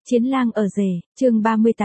Chiến lang ở rể, chương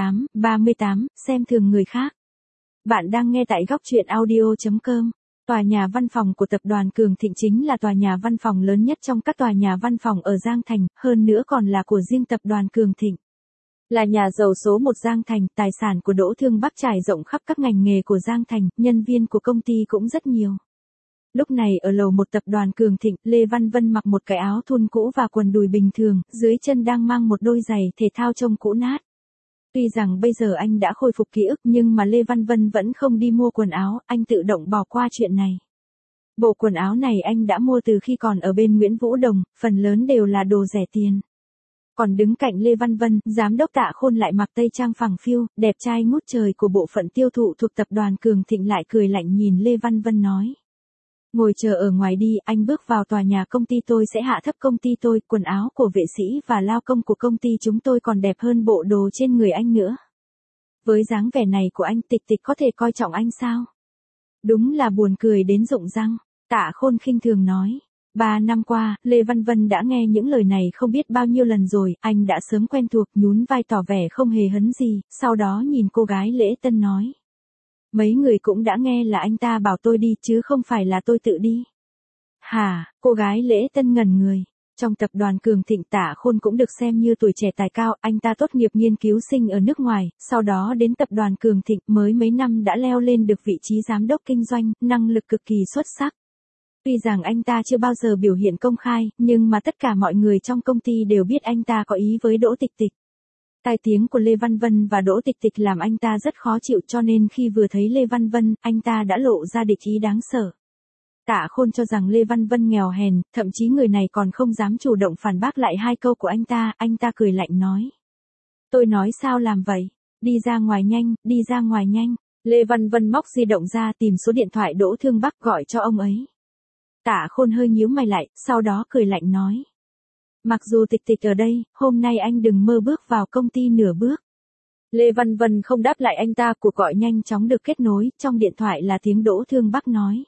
38, xem thường người khác. Bạn đang nghe tại góc truyện audio.com. Tòa nhà văn phòng của tập đoàn Cường Thịnh chính là tòa nhà văn phòng lớn nhất trong các tòa nhà văn phòng ở Giang Thành, hơn nữa còn là của riêng tập đoàn Cường Thịnh. Là nhà giàu số một Giang Thành, tài sản của Đỗ Thương Bắc trải rộng khắp các ngành nghề của Giang Thành, nhân viên của công ty cũng rất nhiều. Lúc này ở lầu một tập đoàn Cường Thịnh, Lê Văn Vân mặc một cái áo thun cũ và quần đùi bình thường, dưới chân đang mang một đôi giày thể thao trông cũ nát. Tuy rằng bây giờ anh đã khôi phục ký ức nhưng mà Lê Văn Vân vẫn không đi mua quần áo, anh tự động bỏ qua chuyện này. Bộ quần áo này anh đã mua từ khi còn ở bên Nguyễn Vũ Đồng, phần lớn đều là đồ rẻ tiền. Còn đứng cạnh Lê Văn Vân, giám đốc Tạ Khôn lại mặc tây trang phẳng phiu, đẹp trai ngút trời của bộ phận tiêu thụ thuộc tập đoàn Cường Thịnh lại cười lạnh nhìn Lê Văn Vân nói. Ngồi chờ ở ngoài đi, anh bước vào tòa nhà công ty tôi sẽ hạ thấp công ty tôi, quần áo của vệ sĩ và lao công của công ty chúng tôi còn đẹp hơn bộ đồ trên người anh nữa. Với dáng vẻ này của anh, Tịch Tịch có thể coi trọng anh sao? Đúng là buồn cười đến rụng răng, Tạ Khôn khinh thường nói. 3 năm qua, Lê Văn Vân đã nghe những lời này không biết bao nhiêu lần rồi, anh đã sớm quen thuộc, nhún vai tỏ vẻ không hề hấn gì, sau đó nhìn cô gái Lễ Tân nói. Mấy người cũng đã nghe là anh ta bảo tôi đi chứ không phải là tôi tự đi. Hả, cô gái Lễ Tân ngẩn người. Trong tập đoàn Cường Thịnh, Tạ Khôn cũng được xem như tuổi trẻ tài cao, anh ta tốt nghiệp nghiên cứu sinh ở nước ngoài, sau đó đến tập đoàn Cường Thịnh mới mấy năm đã leo lên được vị trí giám đốc kinh doanh, năng lực cực kỳ xuất sắc. Tuy rằng anh ta chưa bao giờ biểu hiện công khai, nhưng mà tất cả mọi người trong công ty đều biết anh ta có ý với Đỗ Tịch Tịch. Tai tiếng của Lê Văn Vân và Đỗ Tịch Tịch làm anh ta rất khó chịu cho nên khi vừa thấy Lê Văn Vân, anh ta đã lộ ra địch ý đáng sợ. Tạ Khôn cho rằng Lê Văn Vân nghèo hèn, thậm chí người này còn không dám chủ động phản bác lại hai câu của anh ta cười lạnh nói. Tôi nói sao làm vậy? Đi ra ngoài nhanh, đi ra ngoài nhanh. Lê Văn Vân móc di động ra tìm số điện thoại Đỗ Thương Bắc gọi cho ông ấy. Tạ Khôn hơi nhíu mày lại, sau đó cười lạnh nói. Mặc dù Tịch Tịch ở đây, hôm nay anh đừng mơ bước vào công ty nửa bước. Lê Văn Vân không đáp lại anh ta, cuộc gọi nhanh chóng được kết nối, trong điện thoại là tiếng Đỗ Thương Bắc nói.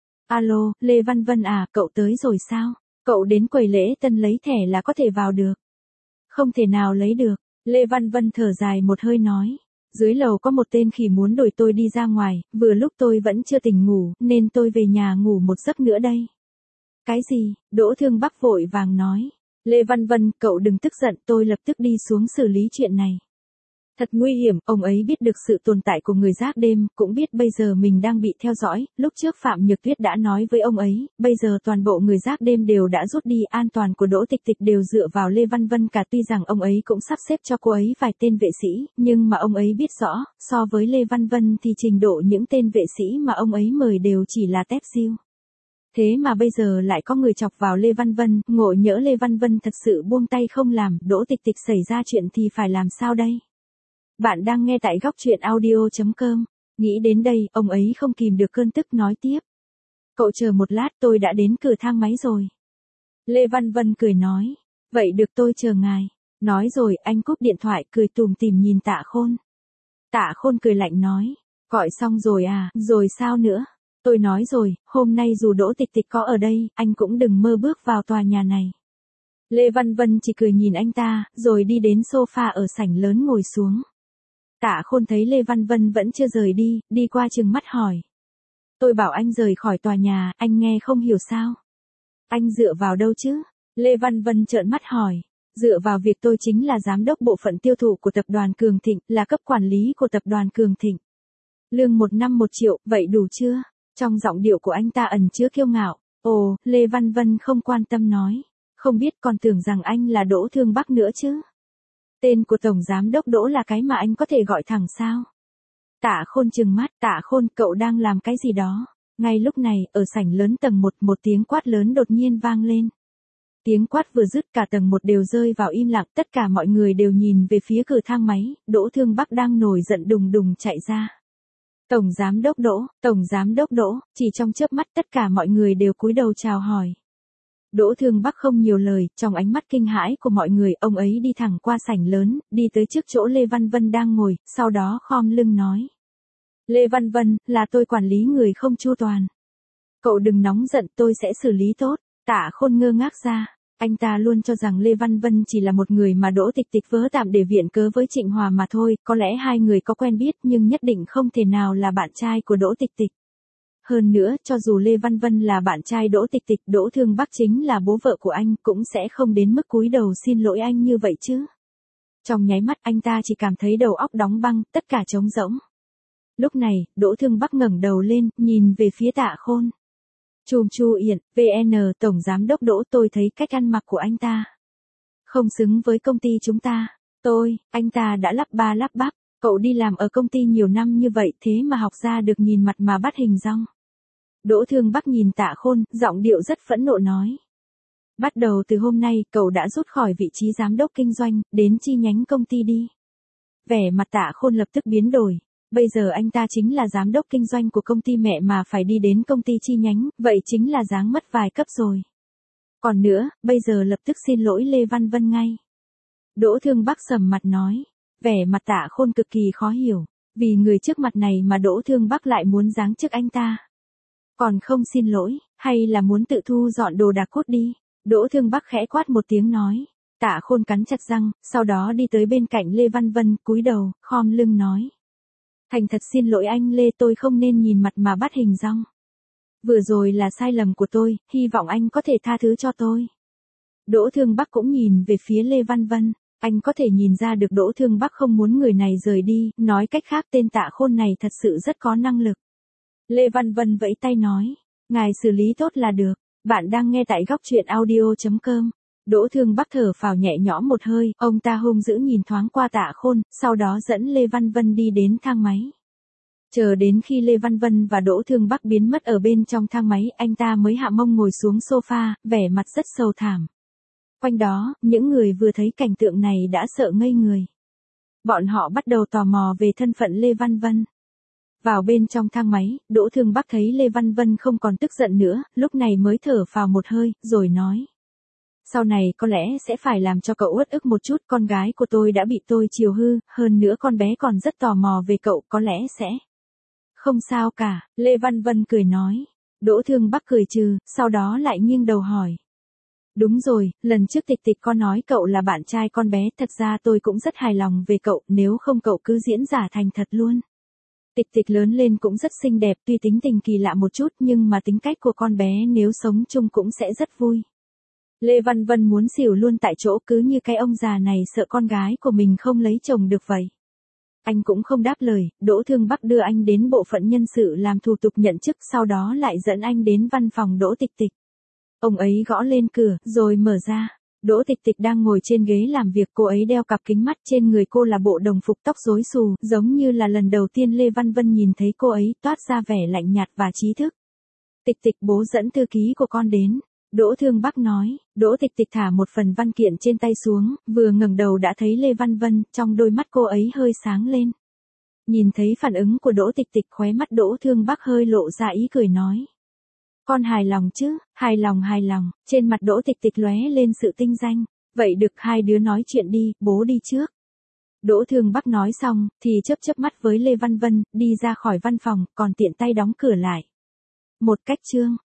Alo, Lê Văn Vân à, cậu tới rồi sao? Cậu đến quầy Lễ Tân lấy thẻ là có thể vào được. Không thể nào lấy được, Lê Văn Vân thở dài một hơi nói. Dưới lầu có một tên khỉ muốn đuổi tôi đi ra ngoài, vừa lúc tôi vẫn chưa tỉnh ngủ, nên tôi về nhà ngủ một giấc nữa đây. Cái gì? Đỗ Thương Bắc vội vàng nói. Lê Văn Vân, cậu đừng tức giận, tôi lập tức đi xuống xử lý chuyện này. Thật nguy hiểm, ông ấy biết được sự tồn tại của người gác đêm, cũng biết bây giờ mình đang bị theo dõi, lúc trước Phạm Nhược Tuyết đã nói với ông ấy, bây giờ toàn bộ người gác đêm đều đã rút đi, an toàn của Đỗ Tịch Tịch đều dựa vào Lê Văn Vân cả, tuy rằng ông ấy cũng sắp xếp cho cô ấy vài tên vệ sĩ, nhưng mà ông ấy biết rõ, so với Lê Văn Vân thì trình độ những tên vệ sĩ mà ông ấy mời đều chỉ là tép diêu. Thế mà bây giờ lại có người chọc vào Lê Văn Vân, ngộ nhỡ Lê Văn Vân thật sự buông tay không làm, Đỗ Tịch Tịch xảy ra chuyện thì phải làm sao đây? Bạn đang nghe tại góc truyện audio.com. Nghĩ đến đây, ông ấy không kìm được cơn tức nói tiếp. Cậu chờ một lát, tôi đã đến cửa thang máy rồi. Lê Văn Vân cười nói. Vậy được, tôi chờ ngài. Nói rồi, anh cúp điện thoại, cười tủm tỉm nhìn Tạ Khôn. Tạ Khôn cười lạnh nói. Gọi xong rồi à, rồi sao nữa? Tôi nói rồi, hôm nay dù Đỗ Tịch Tịch có ở đây, anh cũng đừng mơ bước vào tòa nhà này. Lê Văn Vân chỉ cười nhìn anh ta, rồi đi đến sofa ở sảnh lớn ngồi xuống. Tạ Khôn thấy Lê Văn Vân vẫn chưa rời đi, đi qua trừng mắt hỏi. Tôi bảo anh rời khỏi tòa nhà, anh nghe không hiểu sao? Anh dựa vào đâu chứ? Lê Văn Vân trợn mắt hỏi. Dựa vào việc tôi chính là giám đốc bộ phận tiêu thụ của tập đoàn Cường Thịnh, là cấp quản lý của tập đoàn Cường Thịnh. Lương một năm 1 triệu, vậy đủ chưa? Trong giọng điệu của anh ta ẩn chứa kiêu ngạo. Ồ, Lê Văn Vân không quan tâm nói. Không biết, còn tưởng rằng anh là Đỗ Thương Bắc nữa chứ. Tên của Tổng Giám đốc Đỗ là cái mà anh có thể gọi thẳng sao? Tạ Khôn trừng mắt, Tạ Khôn, cậu đang làm cái gì đó? Ngay lúc này, ở sảnh lớn tầng 1, một tiếng quát lớn đột nhiên vang lên. Tiếng quát vừa dứt, cả tầng 1 đều rơi vào im lặng, tất cả mọi người đều nhìn về phía cửa thang máy, Đỗ Thương Bắc đang nổi giận đùng đùng chạy ra. Tổng Giám đốc Đỗ, chỉ trong chớp mắt tất cả mọi người đều cúi đầu chào hỏi. Đỗ Thương Bắc không nhiều lời, trong ánh mắt kinh hãi của mọi người, ông ấy đi thẳng qua sảnh lớn, đi tới trước chỗ Lê Văn Vân đang ngồi, sau đó khom lưng nói. Lê Văn Vân, là tôi quản lý người không chu toàn. Cậu đừng nóng giận, tôi sẽ xử lý tốt. Tạ Khôn ngơ ngác ra. Anh ta luôn cho rằng Lê Văn Vân chỉ là một người mà Đỗ Tịch Tịch vớ tạm để viện cớ với Trịnh Hòa mà thôi, có lẽ hai người có quen biết nhưng nhất định không thể nào là bạn trai của Đỗ Tịch Tịch. Hơn nữa, cho dù Lê Văn Vân là bạn trai Đỗ Tịch Tịch, Đỗ Thương Bắc chính là bố vợ của anh, cũng sẽ không đến mức cúi đầu xin lỗi anh như vậy chứ. Trong nháy mắt anh ta chỉ cảm thấy đầu óc đóng băng, tất cả trống rỗng. Lúc này, Đỗ Thương Bắc ngẩng đầu lên, nhìn về phía Tạ Khôn. Chu Yển, VN Tổng Giám đốc Đỗ, tôi thấy cách ăn mặc của anh ta không xứng với công ty chúng ta. Anh ta đã lắp ba lắp bắp, cậu đi làm ở công ty nhiều năm như vậy thế mà học ra được nhìn mặt mà bắt hình dong. Đỗ Thương Bắc nhìn Tạ Khôn, giọng điệu rất phẫn nộ nói. Bắt đầu từ hôm nay, cậu đã rút khỏi vị trí giám đốc kinh doanh, đến chi nhánh công ty đi. Vẻ mặt Tạ Khôn lập tức biến đổi. Bây giờ anh ta chính là giám đốc kinh doanh của công ty mẹ mà phải đi đến công ty chi nhánh, vậy chính là giáng mất vài cấp rồi. Còn nữa, bây giờ lập tức xin lỗi Lê Văn Vân ngay. Đỗ Thương Bắc sầm mặt nói. Vẻ mặt Tạ Khôn cực kỳ khó hiểu. Vì người trước mặt này mà Đỗ Thương Bắc lại muốn giáng chức anh ta. Còn không xin lỗi, hay là muốn tự thu dọn đồ đạc cút đi. Đỗ Thương Bắc khẽ quát một tiếng nói. Tạ Khôn cắn chặt răng, sau đó đi tới bên cạnh Lê Văn Vân, cúi đầu, khom lưng nói. Thành thật xin lỗi anh Lê, tôi không nên nhìn mặt mà bắt hình dong. Vừa rồi là sai lầm của tôi, hy vọng anh có thể tha thứ cho tôi. Đỗ Thương Bắc cũng nhìn về phía Lê Văn Vân, anh có thể nhìn ra được Đỗ Thương Bắc không muốn người này rời đi, nói cách khác tên Tạ Khôn này thật sự rất có năng lực. Lê Văn Vân vẫy tay nói, ngài xử lý tốt là được, bạn đang nghe tại góc truyện audio.com. Đỗ Thương Bắc thở phào nhẹ nhõm một hơi, ông ta hung dữ nhìn thoáng qua Tạ Khôn, sau đó dẫn Lê Văn Vân đi đến thang máy. Chờ đến khi Lê Văn Vân và Đỗ Thương Bắc biến mất ở bên trong thang máy, anh ta mới hạ mông ngồi xuống sofa, vẻ mặt rất sầu thảm. Quanh đó, những người vừa thấy cảnh tượng này đã sợ ngây người. Bọn họ bắt đầu tò mò về thân phận Lê Văn Vân. Vào bên trong thang máy, Đỗ Thương Bắc thấy Lê Văn Vân không còn tức giận nữa, lúc này mới thở phào một hơi, rồi nói. Sau này có lẽ sẽ phải làm cho cậu uất ức một chút, con gái của tôi đã bị tôi chiều hư, hơn nữa con bé còn rất tò mò về cậu, có lẽ sẽ. Không sao cả, Lê Văn Vân cười nói. Đỗ Thương Bắc cười trừ, sau đó lại nghiêng đầu hỏi. Đúng rồi, lần trước Tịch Tịch có nói cậu là bạn trai con bé, thật ra tôi cũng rất hài lòng về cậu, nếu không cậu cứ diễn giả thành thật luôn. Tịch Tịch lớn lên cũng rất xinh đẹp, tuy tính tình kỳ lạ một chút nhưng mà tính cách của con bé nếu sống chung cũng sẽ rất vui. Lê Văn Vân muốn xỉu luôn tại chỗ, cứ như cái ông già này sợ con gái của mình không lấy chồng được vậy. Anh cũng không đáp lời, Đỗ Thương Bắc đưa anh đến bộ phận nhân sự làm thủ tục nhận chức, sau đó lại dẫn anh đến văn phòng Đỗ Tịch Tịch. Ông ấy gõ lên cửa, rồi mở ra. Đỗ Tịch Tịch đang ngồi trên ghế làm việc, cô ấy đeo cặp kính mắt, trên người cô là bộ đồng phục tóc rối xù, giống như là lần đầu tiên Lê Văn Vân nhìn thấy cô ấy, toát ra vẻ lạnh nhạt và trí thức. Tịch Tịch, bố dẫn thư ký của con đến. Đỗ Thương Bắc nói. Đỗ Tịch Tịch thả một phần văn kiện trên tay xuống, vừa ngẩng đầu đã thấy Lê Văn Vân, trong đôi mắt cô ấy hơi sáng lên. Nhìn thấy phản ứng của Đỗ Tịch Tịch, khóe mắt Đỗ Thương Bắc hơi lộ ra ý cười nói. Con hài lòng chứ? Hài lòng. Trên mặt Đỗ Tịch Tịch lóe lên sự tinh danh. Vậy được, hai đứa nói chuyện đi, bố đi trước. Đỗ Thương Bắc nói xong, thì chớp mắt với Lê Văn Vân, đi ra khỏi văn phòng, còn tiện tay đóng cửa lại. Một cách chương.